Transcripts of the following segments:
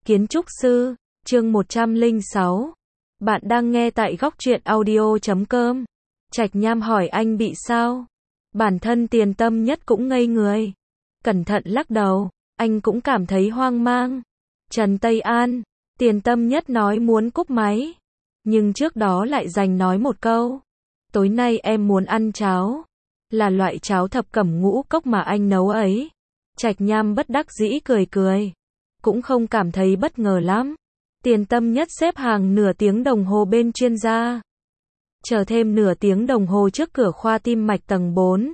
Kiến trúc sư, chương 106. Bạn đang nghe tại góc truyện audio.com. Trạch Nham hỏi anh bị sao? Bản thân Tiền Tâm Nhất cũng ngây người. Cẩn thận lắc đầu, anh cũng cảm thấy hoang mang. Trần Tây An, Tiền Tâm Nhất nói muốn cúp máy. Nhưng trước đó lại dành nói một câu. Tối nay em muốn ăn cháo. Là loại cháo thập cẩm ngũ cốc mà anh nấu ấy. Trạch Nham bất đắc dĩ cười cười. Cũng không cảm thấy bất ngờ lắm. Tiền Tâm Nhất xếp hàng nửa tiếng đồng hồ bên chuyên gia. Chờ thêm nửa tiếng đồng hồ trước cửa khoa tim mạch tầng 4.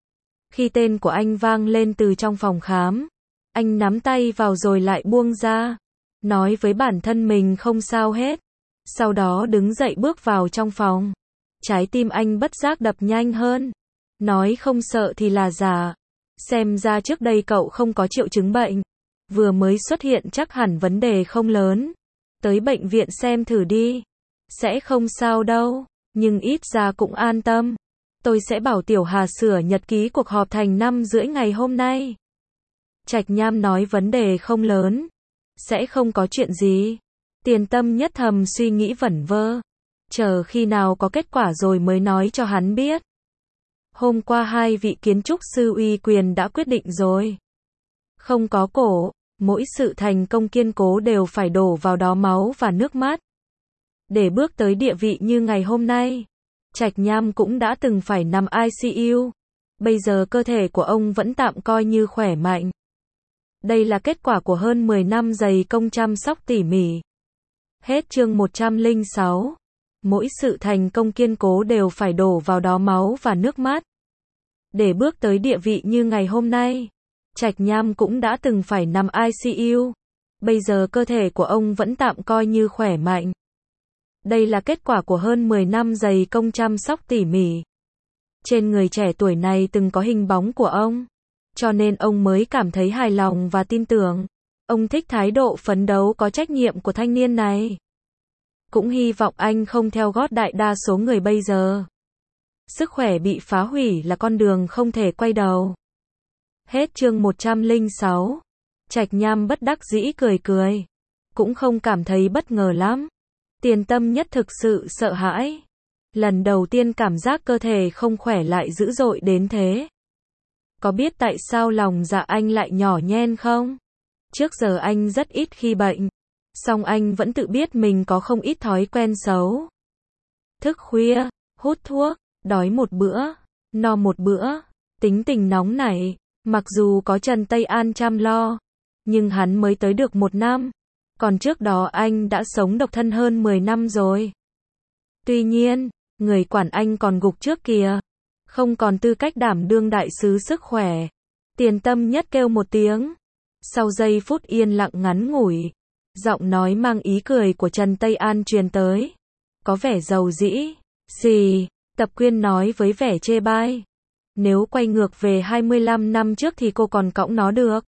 Khi tên của anh vang lên từ trong phòng khám, anh nắm tay vào rồi lại buông ra. Nói với bản thân mình không sao hết. Sau đó đứng dậy bước vào trong phòng. Trái tim anh bất giác đập nhanh hơn. Nói không sợ thì là giả. Xem ra trước đây cậu không có triệu chứng bệnh. Vừa mới xuất hiện chắc hẳn vấn đề không lớn. Tới bệnh viện xem thử đi. Sẽ không sao đâu. Nhưng ít ra cũng an tâm. Tôi sẽ bảo Tiểu Hà sửa nhật ký cuộc họp thành 5:30 ngày hôm nay. Trạch Nham nói vấn đề không lớn. Sẽ không có chuyện gì. Tiền Tâm Nhất thầm suy nghĩ vẩn vơ. Chờ khi nào có kết quả rồi mới nói cho hắn biết. Hôm qua hai vị kiến trúc sư uy quyền đã quyết định rồi. Không có cổ, mỗi sự thành công kiên cố đều phải đổ vào đó máu và nước mắt. Để bước tới địa vị như ngày hôm nay, Trạch Nham cũng đã từng phải nằm ICU. Bây giờ cơ thể của ông vẫn tạm coi như khỏe mạnh. Đây là kết quả của hơn 10 năm dày công chăm sóc tỉ mỉ. Hết chương 106. Mỗi sự thành công kiên cố đều phải đổ vào đó máu và nước mắt. Để bước tới địa vị như ngày hôm nay, Trạch Nham cũng đã từng phải nằm ICU. Bây giờ cơ thể của ông vẫn tạm coi như khỏe mạnh. Đây là kết quả của hơn 10 năm dày công chăm sóc tỉ mỉ. Trên người trẻ tuổi này từng có hình bóng của ông. Cho nên ông mới cảm thấy hài lòng và tin tưởng. Ông thích thái độ phấn đấu có trách nhiệm của thanh niên này. Cũng hy vọng anh không theo gót đại đa số người bây giờ. Sức khỏe bị phá hủy là con đường không thể quay đầu. Hết chương 106. Trạch Nham bất đắc dĩ cười cười. Cũng không cảm thấy bất ngờ lắm. Tiền Tâm Nhất thực sự sợ hãi. Lần đầu tiên cảm giác cơ thể không khỏe lại dữ dội đến thế. Có biết tại sao lòng dạ anh lại nhỏ nhen không? Trước giờ anh rất ít khi bệnh. Song anh vẫn tự biết mình có không ít thói quen xấu. Thức khuya, hút thuốc, đói một bữa, no một bữa, tính tình nóng nảy. Mặc dù có Trần Tây An chăm lo, nhưng hắn mới tới được 1 năm. Còn trước đó anh đã sống độc thân hơn 10 năm rồi. Tuy nhiên, người quản anh còn gục trước kìa. Không còn tư cách đảm đương đại sứ sức khỏe. Tiền Tâm Nhất kêu một tiếng. Sau giây phút yên lặng ngắn ngủi, giọng nói mang ý cười của Trần Tây An truyền tới. Có vẻ giàu dĩ. Gì? Tập Quyên nói với vẻ chê bai. Nếu quay ngược về 25 năm trước thì cô còn cõng nó được.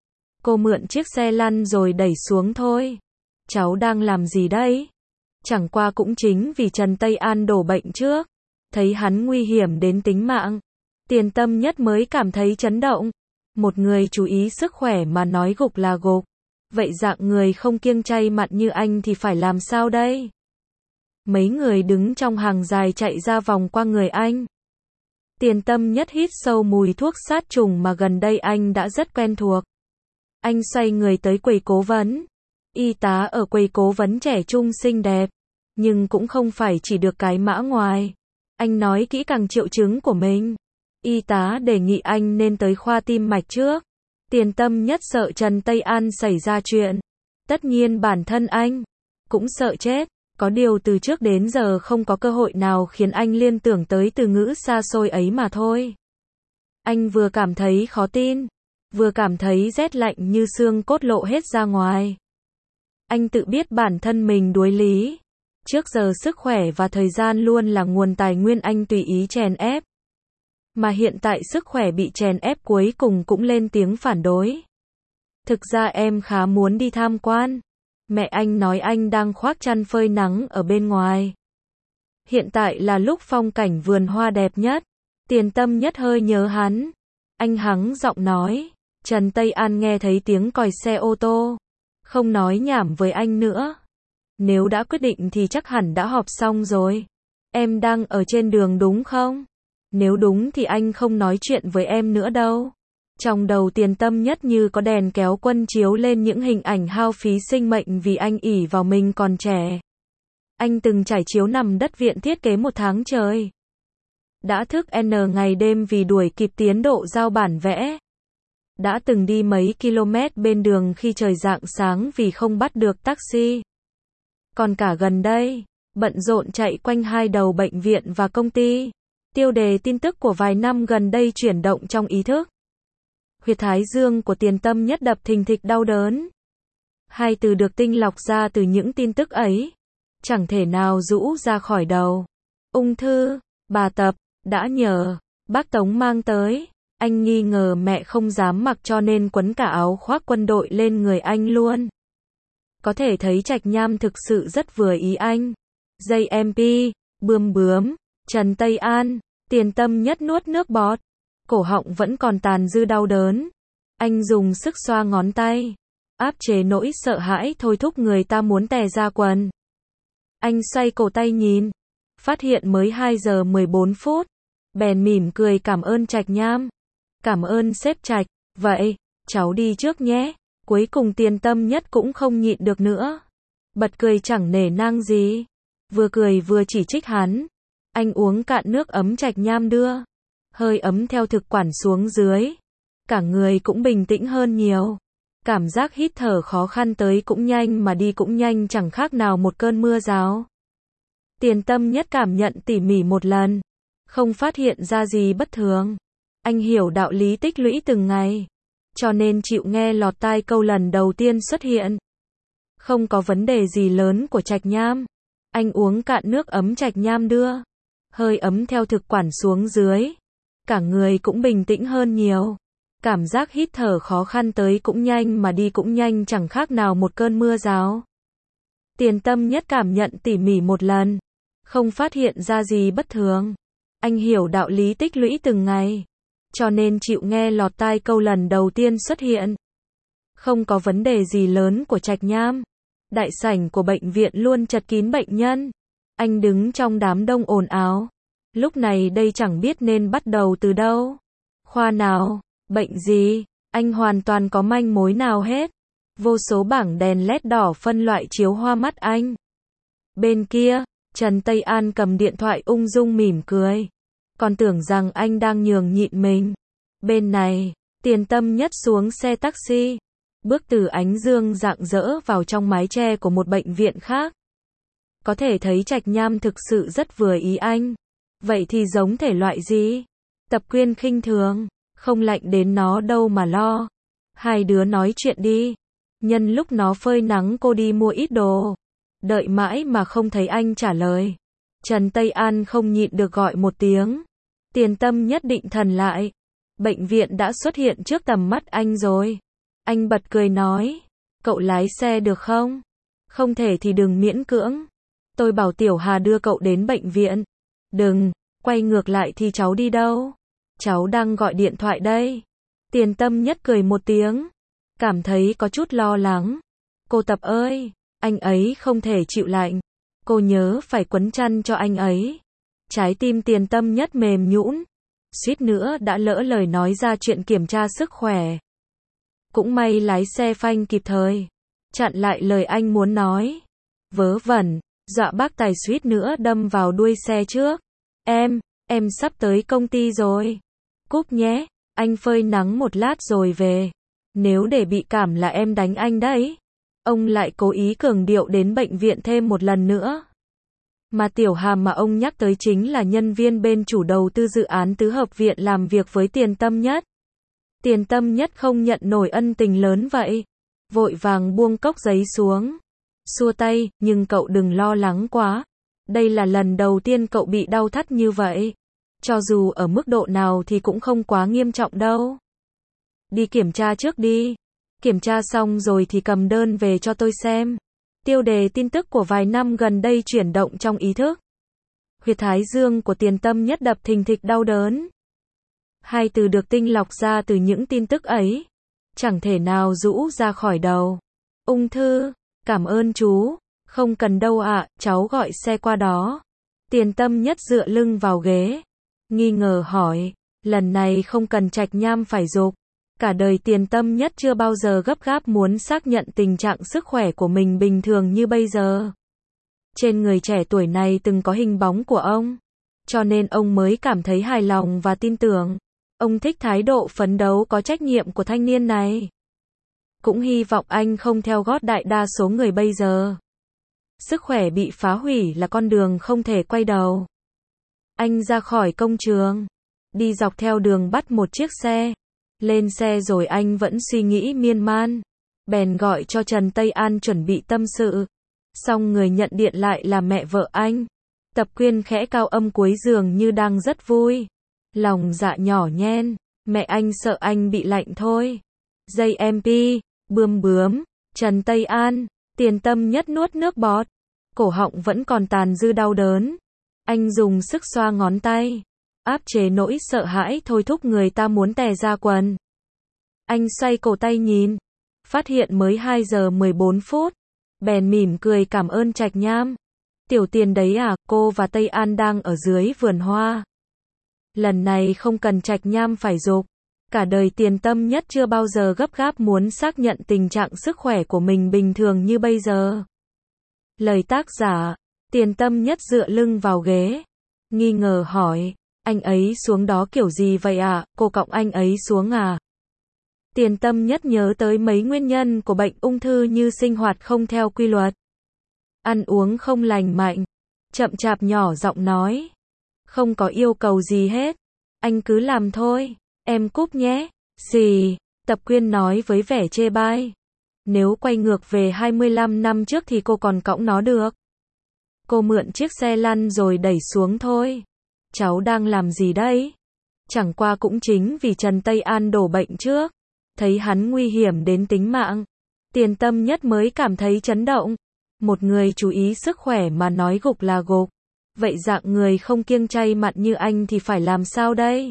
Cô mượn chiếc xe lăn rồi đẩy xuống thôi. Cháu đang làm gì đấy? Chẳng qua cũng chính vì Trần Tây An đổ bệnh trước. Thấy hắn nguy hiểm đến tính mạng. Tiền Tâm Nhất mới cảm thấy chấn động. Một người chú ý sức khỏe mà nói gục là gục. Vậy dạng người không kiêng chay mặn như anh thì phải làm sao đây? Mấy người đứng trong hàng dài chạy ra vòng qua người anh. Tiền Tâm Nhất hít sâu mùi thuốc sát trùng mà gần đây anh đã rất quen thuộc. Anh xoay người tới quầy cố vấn. Y tá ở quầy cố vấn trẻ trung xinh đẹp. Nhưng cũng không phải chỉ được cái mã ngoài. Anh nói kỹ càng triệu chứng của mình. Y tá đề nghị anh nên tới khoa tim mạch trước. Tiền Tâm Nhất sợ Trần Tây An xảy ra chuyện. Tất nhiên bản thân anh cũng sợ chết. Có điều từ trước đến giờ không có cơ hội nào khiến anh liên tưởng tới từ ngữ xa xôi ấy mà thôi. Anh vừa cảm thấy khó tin, vừa cảm thấy rét lạnh như xương cốt lộ hết ra ngoài. Anh tự biết bản thân mình đuối lý. Trước giờ sức khỏe và thời gian luôn là nguồn tài nguyên anh tùy ý chèn ép. Mà hiện tại sức khỏe bị chèn ép cuối cùng cũng lên tiếng phản đối. Thực ra em khá muốn đi tham quan. Mẹ anh nói anh đang khoác chăn phơi nắng ở bên ngoài. Hiện tại là lúc phong cảnh vườn hoa đẹp nhất. Tiền Tâm Nhất hơi nhớ hắn. Anh hắng giọng nói. Trần Tây An nghe thấy tiếng còi xe ô tô. Không nói nhảm với anh nữa. Nếu đã quyết định thì chắc hẳn đã họp xong rồi. Em đang ở trên đường đúng không? Nếu đúng thì anh không nói chuyện với em nữa đâu. Trong đầu Tiền Tâm Nhất như có đèn kéo quân chiếu lên những hình ảnh hao phí sinh mệnh vì anh ỷ vào mình còn trẻ. Anh từng trải chiếu nằm đất viện thiết kế 1 tháng trời. Đã thức N ngày đêm vì đuổi kịp tiến độ giao bản vẽ. Đã từng đi mấy km bên đường khi trời rạng sáng vì không bắt được taxi. Còn cả gần đây, bận rộn chạy quanh hai đầu bệnh viện và công ty. Tiêu đề tin tức của vài năm gần đây chuyển động trong ý thức. Huyệt thái dương của Tiền Tâm Nhất đập thình thịch đau đớn. Hai từ được tinh lọc ra từ những tin tức ấy. Chẳng thể nào rũ ra khỏi đầu. Ung thư, bà Tập, đã nhờ, bác Tống mang tới. Anh nghi ngờ mẹ không dám mặc cho nên quấn cả áo khoác quân đội lên người anh luôn. Có thể thấy Trạch Nham thực sự rất vừa ý anh. Dây MP, Bươm Bướm, Trần Tây An, Tiền Tâm Nhất nuốt nước bọt. Cổ họng vẫn còn tàn dư đau đớn. Anh dùng sức xoa ngón tay. Áp chế nỗi sợ hãi thôi thúc người ta muốn tè ra quần. Anh xoay cổ tay nhìn. Phát hiện mới 2 giờ 14 phút. Bèn mỉm cười cảm ơn Trạch Nham. Cảm ơn sếp Trạch. Vậy, cháu đi trước nhé. Cuối cùng Tiền Tâm Nhất cũng không nhịn được nữa. Bật cười chẳng nể nang gì. Vừa cười vừa chỉ trích hắn. Anh uống cạn nước ấm Trạch Nham đưa. Hơi ấm theo thực quản xuống dưới. Cả người cũng bình tĩnh hơn nhiều. Cảm giác hít thở khó khăn tới cũng nhanh mà đi cũng nhanh chẳng khác nào một cơn mưa rào. Tiền Tâm Nhất cảm nhận tỉ mỉ một lần. Không phát hiện ra gì bất thường. Anh hiểu đạo lý tích lũy từng ngày. Cho nên chịu nghe lọt tai câu lần đầu tiên xuất hiện. Không có vấn đề gì lớn của Trạch Nham. Anh uống cạn nước ấm Trạch Nham đưa. Hơi ấm theo thực quản xuống dưới. Cả người cũng bình tĩnh hơn nhiều. Cảm giác hít thở khó khăn tới cũng nhanh mà đi cũng nhanh chẳng khác nào một cơn mưa rào. Tiền Tâm Nhất cảm nhận tỉ mỉ một lần. Không phát hiện ra gì bất thường. Anh hiểu đạo lý tích lũy từng ngày. Cho nên chịu nghe lọt tai câu lần đầu tiên xuất hiện. Không có vấn đề gì lớn của Trạch Nham. Đại sảnh của bệnh viện luôn chật kín bệnh nhân. Anh đứng trong đám đông ồn ào. Lúc này đây chẳng biết nên bắt đầu từ đâu. Khoa nào, bệnh gì, anh hoàn toàn có manh mối nào hết. Vô số bảng đèn LED đỏ phân loại chiếu hoa mắt anh. Bên kia, Trần Tây An cầm điện thoại ung dung mỉm cười. Còn tưởng rằng anh đang nhường nhịn mình. Bên này, Tiền Tâm Nhất xuống xe taxi. Bước từ ánh dương rạng rỡ vào trong mái che của một bệnh viện khác. Có thể thấy Trạch Nham thực sự rất vừa ý anh. Vậy thì giống thể loại gì? Tập Quyên khinh thường. Không lạnh đến nó đâu mà lo. Hai đứa nói chuyện đi. Nhân lúc nó phơi nắng cô đi mua ít đồ. Đợi mãi mà không thấy anh trả lời. Trần Tây An không nhịn được gọi một tiếng. Tiền Tâm Nhất định thần lại. Bệnh viện đã xuất hiện trước tầm mắt anh rồi. Anh bật cười nói. Cậu lái xe được không? Không thể thì đừng miễn cưỡng. Tôi bảo Tiểu Hà đưa cậu đến bệnh viện. Đừng, quay ngược lại thì cháu đi đâu? Cháu đang gọi điện thoại đây. Tiền Tâm Nhất cười một tiếng. Cảm thấy có chút lo lắng. Cô Tập ơi, anh ấy không thể chịu lạnh. Cô nhớ phải quấn chăn cho anh ấy. Trái tim Tiền Tâm Nhất mềm nhũn. Suýt nữa đã lỡ lời nói ra chuyện kiểm tra sức khỏe. Cũng may lái xe phanh kịp thời. Chặn lại lời anh muốn nói. Vớ vẩn, dọa bác tài suýt nữa đâm vào đuôi xe trước. Em sắp tới công ty rồi. Cúp nhé, anh phơi nắng một lát rồi về. Nếu để bị cảm là em đánh anh đấy. Ông lại cố ý cường điệu đến bệnh viện thêm một lần nữa. Mà Tiểu Hà mà ông nhắc tới chính là nhân viên bên chủ đầu tư dự án tứ hợp viện làm việc với Tiền Tâm Nhất. Tiền Tâm Nhất không nhận nổi ân tình lớn vậy. Vội vàng buông cốc giấy xuống. Xua tay, nhưng cậu đừng lo lắng quá. Đây là lần đầu tiên cậu bị đau thắt như vậy. Cho dù ở mức độ nào thì cũng không quá nghiêm trọng đâu. Đi kiểm tra trước đi. Kiểm tra xong rồi thì cầm đơn về cho tôi xem. Tiêu đề tin tức của vài năm gần đây chuyển động trong ý thức. Huyệt thái dương của Tiền Tâm Nhất đập thình thịch đau đớn. Hai từ được tinh lọc ra từ những tin tức ấy. Chẳng thể nào rũ ra khỏi đầu. Ung thư, cảm ơn chú, không cần đâu ạ, cháu gọi xe qua đó. Tiền Tâm Nhất dựa lưng vào ghế, nghi ngờ hỏi, lần này không cần Trạch Nham phải giục. Cả đời Tiền Tâm Nhất chưa bao giờ gấp gáp muốn xác nhận tình trạng sức khỏe của mình bình thường như bây giờ. Trên người trẻ tuổi này từng có hình bóng của ông, cho nên ông mới cảm thấy hài lòng và tin tưởng. Ông thích thái độ phấn đấu có trách nhiệm của thanh niên này. Cũng hy vọng anh không theo gót đại đa số người bây giờ. Sức khỏe bị phá hủy là con đường không thể quay đầu. Anh ra khỏi công trường, đi dọc theo đường bắt một chiếc xe. Lên xe rồi anh vẫn suy nghĩ miên man. Bèn gọi cho Trần Tây An chuẩn bị tâm sự. Xong người nhận điện lại là mẹ vợ anh. Tập Quyên khẽ cao âm cuối giường như đang rất vui. Lòng dạ nhỏ nhen, mẹ anh sợ anh bị lạnh thôi. Dây MP, bướm bướm, Trần Tây An, Tiền Tâm Nhất nuốt nước bọt. Cổ họng vẫn còn tàn dư đau đớn. Anh dùng sức xoa ngón tay, áp chế nỗi sợ hãi thôi thúc người ta muốn tè ra quần. Anh xoay cổ tay nhìn, phát hiện mới 2 giờ 14 phút. Bèn mỉm cười cảm ơn Trạch Nham. Tiểu Tiền đấy à, cô và Tây An đang ở dưới vườn hoa. Lần này không cần Trạch Nham phải giục. Cả đời Tiền Tâm Nhất chưa bao giờ gấp gáp muốn xác nhận tình trạng sức khỏe của mình bình thường như bây giờ. Lời tác giả, Tiền Tâm Nhất dựa lưng vào ghế, nghi ngờ hỏi, anh ấy xuống đó kiểu gì vậy ạ, cô cõng anh ấy xuống à? Tiền Tâm Nhất nhớ tới mấy nguyên nhân của bệnh ung thư như sinh hoạt không theo quy luật, ăn uống không lành mạnh, chậm chạp nhỏ giọng nói, không có yêu cầu gì hết, anh cứ làm thôi, em cúp nhé. Xì, Tập Quyên nói với vẻ chê bai. Nếu quay ngược về 25 năm trước thì cô còn cõng nó được. Cô mượn chiếc xe lăn rồi đẩy xuống thôi. Cháu đang làm gì đấy? Chẳng qua cũng chính vì Trần Tây An đổ bệnh trước, thấy hắn nguy hiểm đến tính mạng, Tiền Tâm Nhất mới cảm thấy chấn động. Một người chú ý sức khỏe mà nói gục là gục. Vậy dạng người không kiêng chay mặn như anh thì phải làm sao đây?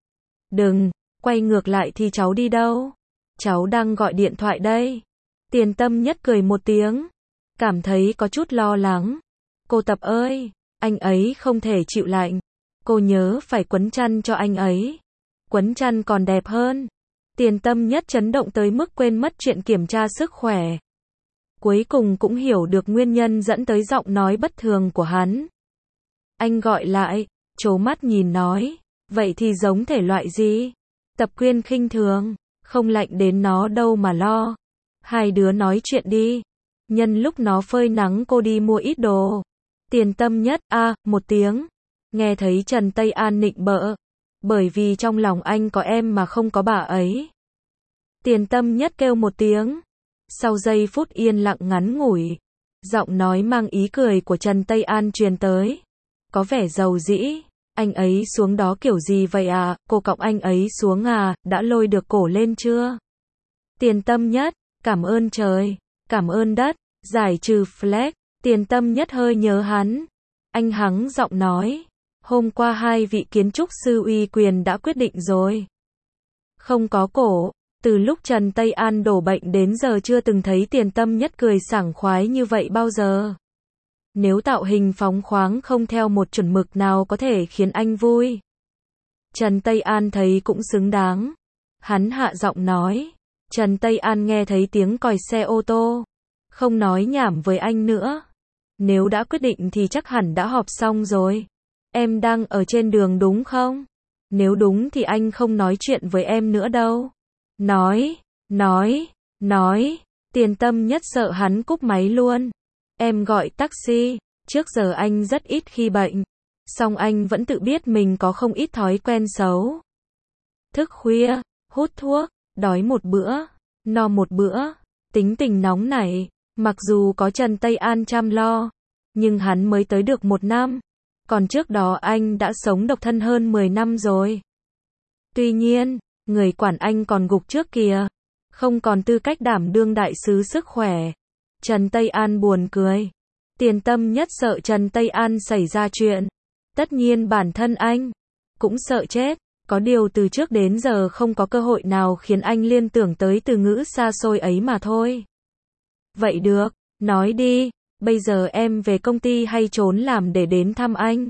Đừng, quay ngược lại thì cháu đi đâu? Cháu đang gọi điện thoại đây. Tiền Tâm Nhất cười một tiếng, cảm thấy có chút lo lắng. Cô Tập ơi, anh ấy không thể chịu lạnh. Cô nhớ phải quấn chăn cho anh ấy. Quấn chăn còn đẹp hơn. Tiền Tâm Nhất chấn động tới mức quên mất chuyện kiểm tra sức khỏe. Cuối cùng cũng hiểu được nguyên nhân dẫn tới giọng nói bất thường của hắn. Anh gọi lại, trố mắt nhìn nói, vậy thì giống thể loại gì? Tập Quyên khinh thường, không lạnh đến nó đâu mà lo. Hai đứa nói chuyện đi. Nhân lúc nó phơi nắng cô đi mua ít đồ. Tiền Tâm Nhất, một tiếng. Nghe thấy Trần Tây An nịnh bợ. Bởi vì trong lòng anh có em mà không có bà ấy. Tiền Tâm Nhất kêu một tiếng. Sau giây phút yên lặng ngắn ngủi, giọng nói mang ý cười của Trần Tây An truyền tới. Có vẻ giàu dĩ. Anh ấy xuống đó kiểu gì vậy à? Cô cõng anh ấy xuống à? Đã lôi được cổ lên chưa? Tiền Tâm Nhất, cảm ơn trời, cảm ơn đất, giải trừ flex. Tiền Tâm Nhất hơi nhớ hắn. Anh hắng giọng nói, hôm qua 2 vị kiến trúc sư uy quyền đã quyết định rồi. Không có cổ, từ lúc Trần Tây An đổ bệnh đến giờ chưa từng thấy Tiền Tâm Nhất cười sảng khoái như vậy bao giờ. Nếu tạo hình phóng khoáng không theo một chuẩn mực nào có thể khiến anh vui. Trần Tây An thấy cũng xứng đáng. Hắn hạ giọng nói. Trần Tây An nghe thấy tiếng còi xe ô tô. Không nói nhảm với anh nữa. Nếu đã quyết định thì chắc hẳn đã họp xong rồi. Em đang ở trên đường đúng không? Nếu đúng thì anh không nói chuyện với em nữa đâu. Nói. Tiền Tâm Nhất sợ hắn cúp máy luôn. Em gọi taxi. Trước giờ anh rất ít khi bệnh. Song anh vẫn tự biết mình có không ít thói quen xấu. Thức khuya, hút thuốc, đói một bữa, no một bữa, tính tình nóng nảy. Mặc dù có Trần Tây An chăm lo, nhưng hắn mới tới được 1 năm. Còn trước đó anh đã sống độc thân hơn 10 năm rồi. Tuy nhiên, người quản anh còn gục trước kìa. Không còn tư cách đảm đương đại sứ sức khỏe. Trần Tây An buồn cười. Tiền Tâm Nhất sợ Trần Tây An xảy ra chuyện. Tất nhiên bản thân anh cũng sợ chết. Có điều từ trước đến giờ không có cơ hội nào khiến anh liên tưởng tới từ ngữ xa xôi ấy mà thôi. Vậy được, nói đi, bây giờ em về công ty hay trốn làm để đến thăm anh?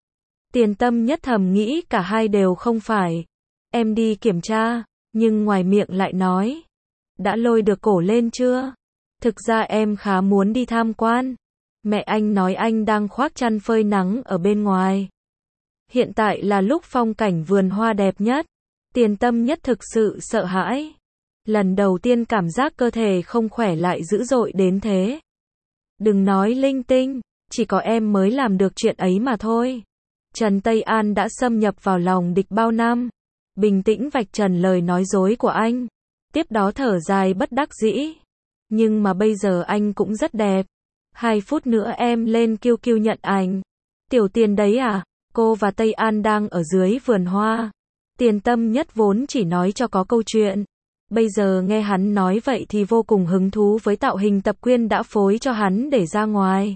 Tiền Tâm Nhất thầm nghĩ cả hai đều không phải. Em đi kiểm tra, nhưng ngoài miệng lại nói. Đã lôi được cổ lên chưa? Thực ra em khá muốn đi tham quan. Mẹ anh nói anh đang khoác chăn phơi nắng ở bên ngoài. Hiện tại là lúc phong cảnh vườn hoa đẹp nhất. Tiền Tâm Nhất thực sự sợ hãi. Lần đầu tiên cảm giác cơ thể không khỏe lại dữ dội đến thế. Đừng nói linh tinh, chỉ có em mới làm được chuyện ấy mà thôi. Trần Tây An đã xâm nhập vào lòng địch bao năm. Bình tĩnh vạch trần lời nói dối của anh. Tiếp đó thở dài bất đắc dĩ. Nhưng mà bây giờ anh cũng rất đẹp. 2 phút nữa em lên QQ nhận ảnh. Tiểu Tiền đấy à? Cô và Tây An đang ở dưới vườn hoa. Tiền Tâm Nhất vốn chỉ nói cho có câu chuyện. Bây giờ nghe hắn nói vậy thì vô cùng hứng thú với tạo hình tập Quyên đã phối cho hắn để ra ngoài.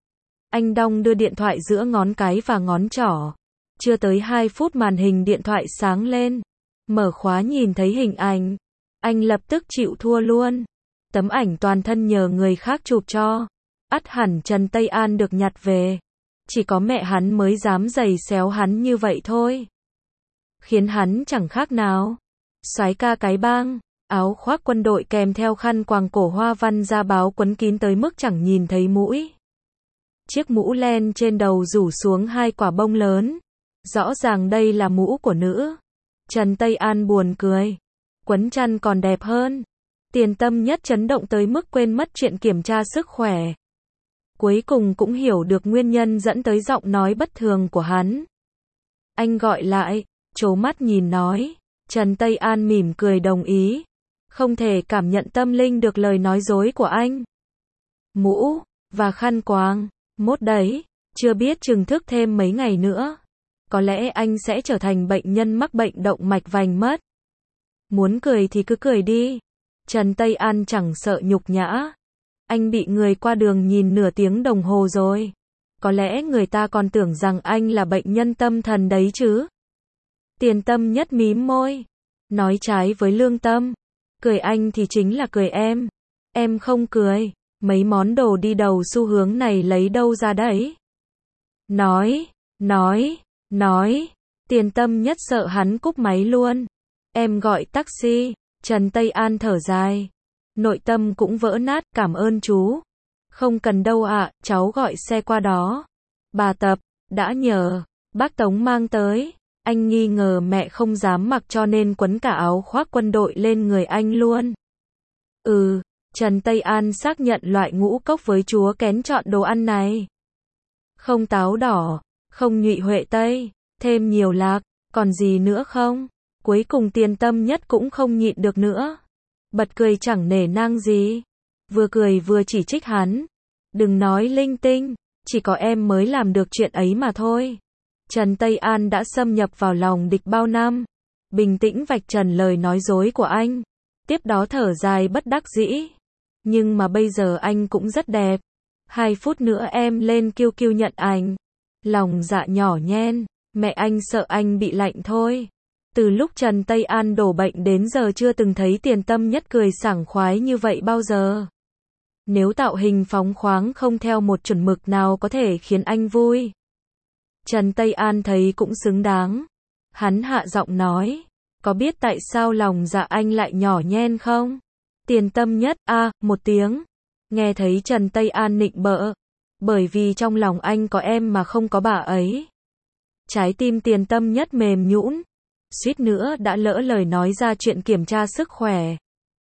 Anh đong đưa điện thoại giữa ngón cái và ngón trỏ. Chưa tới 2 phút màn hình điện thoại sáng lên. Mở khóa nhìn thấy hình ảnh. Anh lập tức chịu thua luôn. Tấm ảnh toàn thân nhờ người khác chụp cho. Ắt hẳn Trần Tây An được nhặt về. Chỉ có mẹ hắn mới dám giày xéo hắn như vậy thôi. Khiến hắn chẳng khác nào soái ca cái bang. Áo khoác quân đội kèm theo khăn quàng cổ hoa văn da báo quấn kín tới mức chẳng nhìn thấy mũi. Chiếc mũ len trên đầu rủ xuống 2 quả bông lớn. Rõ ràng đây là mũ của nữ. Trần Tây An buồn cười. Quấn chăn còn đẹp hơn. Tiền Tâm Nhất chấn động tới mức quên mất chuyện kiểm tra sức khỏe. Cuối cùng cũng hiểu được nguyên nhân dẫn tới giọng nói bất thường của hắn. Anh gọi lại, trố mắt nhìn nói. Trần Tây An mỉm cười đồng ý. Không thể cảm nhận tâm linh được lời nói dối của anh. Mũ và khăn quàng, mốt đấy, chưa biết chừng thức thêm mấy ngày nữa. Có lẽ anh sẽ trở thành bệnh nhân mắc bệnh động mạch vành mất. Muốn cười thì cứ cười đi. Trần Tây An chẳng sợ nhục nhã. Anh bị người qua đường nhìn nửa tiếng đồng hồ rồi. Có lẽ người ta còn tưởng rằng anh là bệnh nhân tâm thần đấy chứ. Tiền Tâm Nhất mím môi. Nói trái với lương tâm. Cười anh thì chính là cười em. Em không cười. Mấy món đồ đi đầu xu hướng này lấy đâu ra đấy? Nói. Tiền Tâm Nhất sợ hắn cúp máy luôn. Em gọi taxi. Trần Tây An thở dài. Nội tâm cũng vỡ nát, cảm ơn chú. Không cần đâu ạ, cháu gọi xe qua đó. Bà Tập, đã nhờ, bác Tống mang tới. Anh nghi ngờ mẹ không dám mặc cho nên quấn cả áo khoác quân đội lên người anh luôn. Trần Tây An xác nhận loại ngũ cốc với chúa kén chọn đồ ăn này. Không táo đỏ, không nhụy huệ tây, thêm nhiều lạc, còn gì nữa không? Cuối cùng Tiền Tâm Nhất cũng không nhịn được nữa. Bật cười chẳng nể nang gì. Vừa cười vừa chỉ trích hắn. Đừng nói linh tinh, chỉ có em mới làm được chuyện ấy mà thôi. Trần Tây An đã xâm nhập vào lòng địch bao năm. Bình tĩnh vạch trần lời nói dối của anh. Tiếp đó thở dài bất đắc dĩ. Nhưng mà bây giờ anh cũng rất đẹp. 2 phút nữa em lên QQ nhận ảnh. Lòng dạ nhỏ nhen. Mẹ anh sợ anh bị lạnh thôi. Từ lúc Trần Tây An đổ bệnh đến giờ chưa từng thấy Tiền Tâm Nhất cười sảng khoái như vậy bao giờ. Nếu tạo hình phóng khoáng không theo một chuẩn mực nào có thể khiến anh vui. Trần Tây An thấy cũng xứng đáng. Hắn hạ giọng nói. Có biết tại sao lòng dạ anh lại nhỏ nhen không? Tiền Tâm Nhất, một tiếng. Nghe thấy Trần Tây An nịnh bợ. Bởi vì trong lòng anh có em mà không có bà ấy. Trái tim Tiền Tâm Nhất mềm nhũn. Suýt nữa đã lỡ lời nói ra chuyện kiểm tra sức khỏe.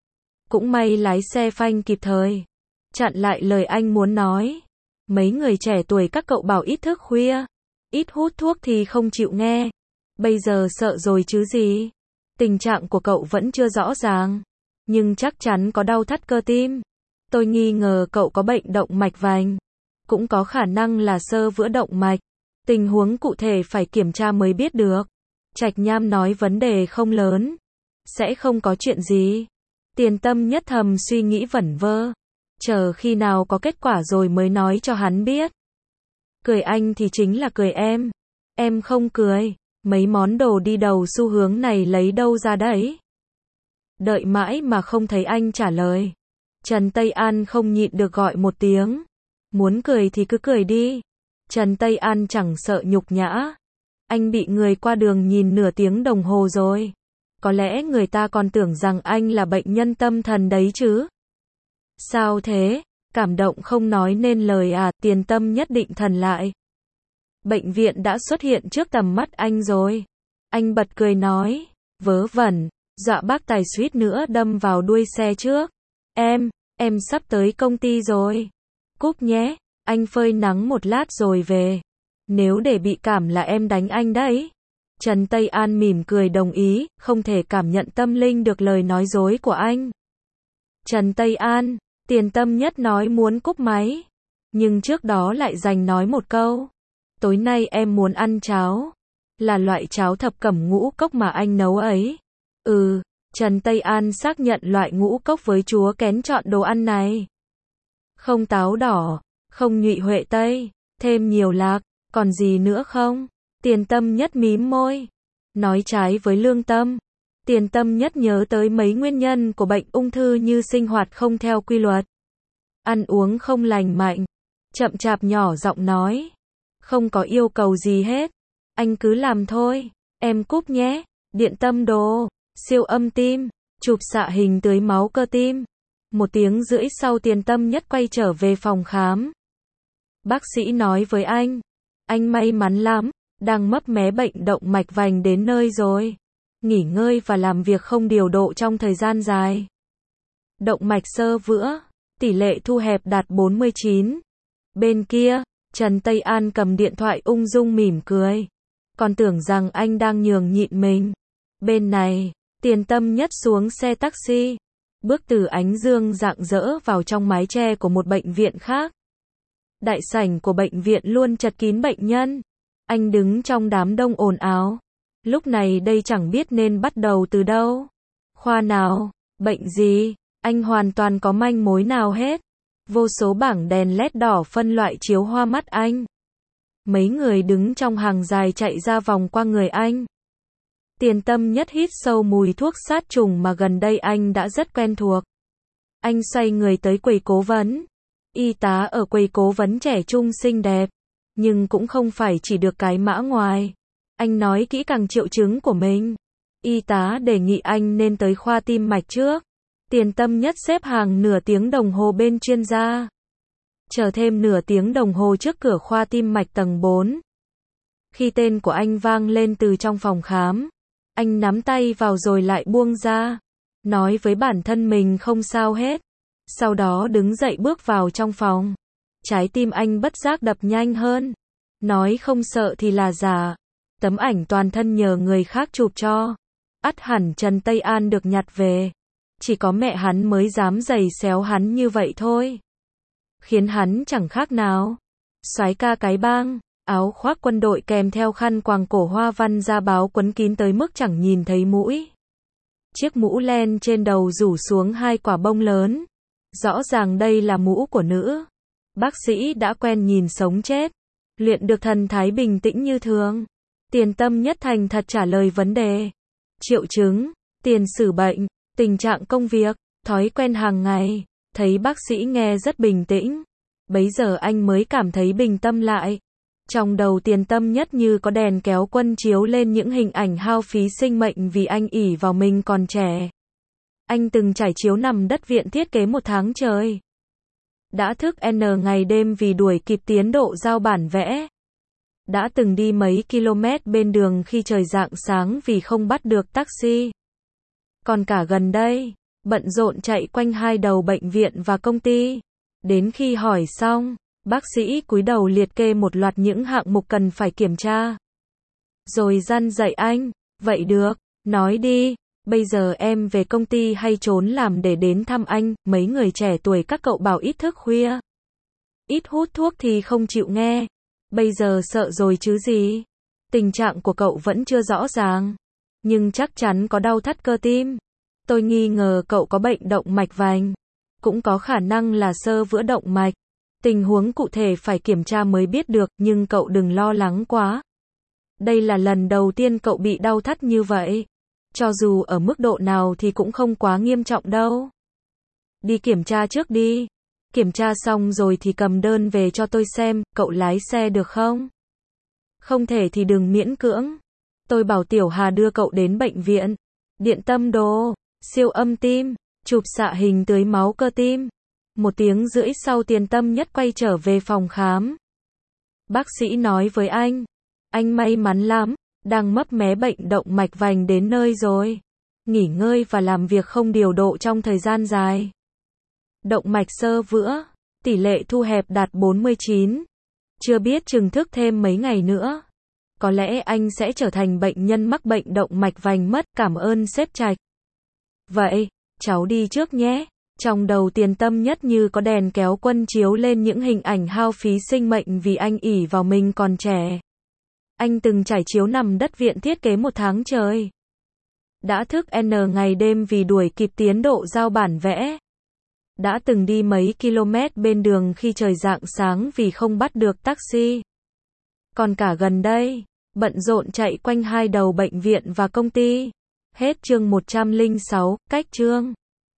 Cũng may lái xe phanh kịp thời. Chặn lại lời anh muốn nói. Mấy người trẻ tuổi các cậu bảo ít thức khuya. Ít hút thuốc thì không chịu nghe. Bây giờ sợ rồi chứ gì. Tình trạng của cậu vẫn chưa rõ ràng. Nhưng chắc chắn có đau thắt cơ tim. Tôi nghi ngờ cậu có bệnh động mạch vành. Cũng có khả năng là xơ vữa động mạch. Tình huống cụ thể phải kiểm tra mới biết được. Trạch Nham nói vấn đề không lớn. Sẽ không có chuyện gì. Tiền Tâm Nhất thầm suy nghĩ vẩn vơ. Chờ khi nào có kết quả rồi mới nói cho hắn biết. Cười anh thì chính là cười em. Em không cười. Mấy món đồ đi đầu xu hướng này lấy đâu ra đấy? Đợi mãi mà không thấy anh trả lời. Trần Tây An không nhịn được gọi một tiếng. Muốn cười thì cứ cười đi. Trần Tây An chẳng sợ nhục nhã. Anh bị người qua đường nhìn nửa tiếng đồng hồ rồi. Có lẽ người ta còn tưởng rằng anh là bệnh nhân tâm thần đấy chứ. Sao thế? Cảm động không nói nên lời à? Tiền Tâm Nhất định thần lại. Bệnh viện đã xuất hiện trước tầm mắt anh rồi. Anh bật cười nói. Vớ vẩn, dọa bác tài suýt nữa đâm vào đuôi xe trước. Em sắp tới công ty rồi. Cúp nhé, anh phơi nắng một lát rồi về. Nếu để bị cảm là em đánh anh đấy. Trần Tây An mỉm cười đồng ý, không thể cảm nhận tâm linh được lời nói dối của anh. Trần Tây An, Tiền Tâm Nhất nói muốn cúp máy. Nhưng trước đó lại dành nói một câu. Tối nay em muốn ăn cháo. Là loại cháo thập cẩm ngũ cốc mà anh nấu ấy. Trần Tây An xác nhận loại ngũ cốc với chúa kén chọn đồ ăn này. Không táo đỏ, không nhụy huệ tây, thêm nhiều lạc, còn gì nữa không? Tiền Tâm Nhất mím môi. Nói trái với lương tâm. Tiền Tâm Nhất nhớ tới mấy nguyên nhân của bệnh ung thư như sinh hoạt không theo quy luật, ăn uống không lành mạnh. Chậm chạp nhỏ giọng nói. Không có yêu cầu gì hết. Anh cứ làm thôi. Em cúp nhé. Điện tâm đồ, siêu âm tim, chụp xạ hình tưới máu cơ tim. 1 tiếng rưỡi sau Tiền Tâm Nhất quay trở về phòng khám. Bác sĩ nói với anh may mắn lắm, đang mấp mé bệnh động mạch vành đến nơi rồi. Nghỉ ngơi và làm việc không điều độ trong thời gian dài. Động mạch xơ vữa, tỷ lệ thu hẹp đạt 49. Bên kia, Trần Tây An cầm điện thoại ung dung mỉm cười. Còn tưởng rằng anh đang nhường nhịn mình. Bên này, Tiền Tâm Nhất xuống xe taxi, bước từ ánh dương rạng rỡ vào trong mái che của một bệnh viện khác. Đại sảnh của bệnh viện luôn chật kín bệnh nhân. Anh đứng trong đám đông ồn ào. Lúc này đây chẳng biết nên bắt đầu từ đâu. Khoa nào, bệnh gì, anh hoàn toàn có manh mối nào hết. Vô số bảng đèn LED đỏ phân loại chiếu hoa mắt anh. Mấy người đứng trong hàng dài chạy ra vòng qua người anh. Tiền Tâm Nhất hít sâu mùi thuốc sát trùng mà gần đây anh đã rất quen thuộc. Anh xoay người tới quầy cố vấn. Y tá ở quầy cố vấn trẻ trung xinh đẹp, nhưng cũng không phải chỉ được cái mã ngoài. Anh nói kỹ càng triệu chứng của mình. Y tá đề nghị anh nên tới khoa tim mạch trước. Tiền Tâm Nhất xếp hàng nửa tiếng đồng hồ bên chuyên gia. Chờ thêm nửa tiếng đồng hồ trước cửa khoa tim mạch tầng 4. Khi tên của anh vang lên từ trong phòng khám, anh nắm tay vào rồi lại buông ra. Nói với bản thân mình không sao hết. Sau đó đứng dậy bước vào trong phòng. Trái tim anh bất giác đập nhanh hơn. Nói không sợ thì là giả. Tấm ảnh toàn thân nhờ người khác chụp cho. Ắt hẳn Trần Tây An được nhặt về. Chỉ có mẹ hắn mới dám giày xéo hắn như vậy thôi. Khiến hắn chẳng khác nào soái ca cái bang, áo khoác quân đội kèm theo khăn quàng cổ hoa văn da báo quấn kín tới mức chẳng nhìn thấy mũi. Chiếc mũ len trên đầu rủ xuống 2 quả bông lớn. Rõ ràng đây là mũ của nữ bác sĩ đã quen nhìn sống chết, luyện được thần thái bình tĩnh như thường. Tiền Tâm Nhất thành thật trả lời vấn đề. Triệu chứng, tiền sử bệnh, tình trạng công việc, thói quen hàng ngày. Thấy bác sĩ nghe rất bình tĩnh. Bấy giờ anh mới cảm thấy bình tâm lại. Trong đầu Tiền Tâm Nhất như có đèn kéo quân chiếu lên những hình ảnh hao phí sinh mệnh vì anh ỷ vào mình còn trẻ. Anh từng trải chiếu nằm đất viện thiết kế 1 tháng trời. Đã thức N ngày đêm vì đuổi kịp tiến độ giao bản vẽ. Đã từng đi mấy km bên đường khi trời rạng sáng vì không bắt được taxi. Còn cả gần đây, bận rộn chạy quanh 2 đầu bệnh viện và công ty. Đến khi hỏi xong, bác sĩ cúi đầu liệt kê một loạt những hạng mục cần phải kiểm tra. Rồi răn dạy anh, vậy được, nói đi, bây giờ em về công ty hay trốn làm để đến thăm anh? Mấy người trẻ tuổi các cậu bảo ít thức khuya, ít hút thuốc thì không chịu nghe. Bây giờ sợ rồi chứ gì. Tình trạng của cậu vẫn chưa rõ ràng, nhưng chắc chắn có đau thắt cơ tim. Tôi nghi ngờ cậu có bệnh động mạch vành, cũng có khả năng là xơ vữa động mạch. Tình huống cụ thể phải kiểm tra mới biết được, nhưng cậu đừng lo lắng quá. Đây là lần đầu tiên cậu bị đau thắt như vậy. Cho dù ở mức độ nào thì cũng không quá nghiêm trọng đâu. Đi kiểm tra trước đi. Kiểm tra xong rồi thì cầm đơn về cho tôi xem, cậu lái xe được không? Không thể thì đừng miễn cưỡng. Tôi bảo Tiểu Hà đưa cậu đến bệnh viện. Điện tâm đồ, siêu âm tim, chụp xạ hình tưới máu cơ tim. 1 tiếng rưỡi sau Tiền Tâm Nhất quay trở về phòng khám. Bác sĩ nói với anh may mắn lắm, đang mấp mé bệnh động mạch vành đến nơi rồi. Nghỉ ngơi và làm việc không điều độ trong thời gian dài. Động mạch xơ vữa, tỷ lệ thu hẹp đạt 49. Chưa biết chừng thức thêm mấy ngày nữa. Có lẽ anh sẽ trở thành bệnh nhân mắc bệnh động mạch vành mất, cảm ơn sếp Trạch. Vậy, cháu đi trước nhé. Trong đầu Tiền Tâm Nhất như có đèn kéo quân chiếu lên những hình ảnh hao phí sinh mệnh vì anh ỷ vào mình còn trẻ. Anh từng trải chiếu nằm đất viện thiết kế 1 tháng trời. Đã thức N ngày đêm vì đuổi kịp tiến độ giao bản vẽ. Đã từng đi mấy km bên đường khi trời rạng sáng vì không bắt được taxi. Còn cả gần đây, bận rộn chạy quanh 2 đầu bệnh viện và công ty. Hết chương 106, cách chương.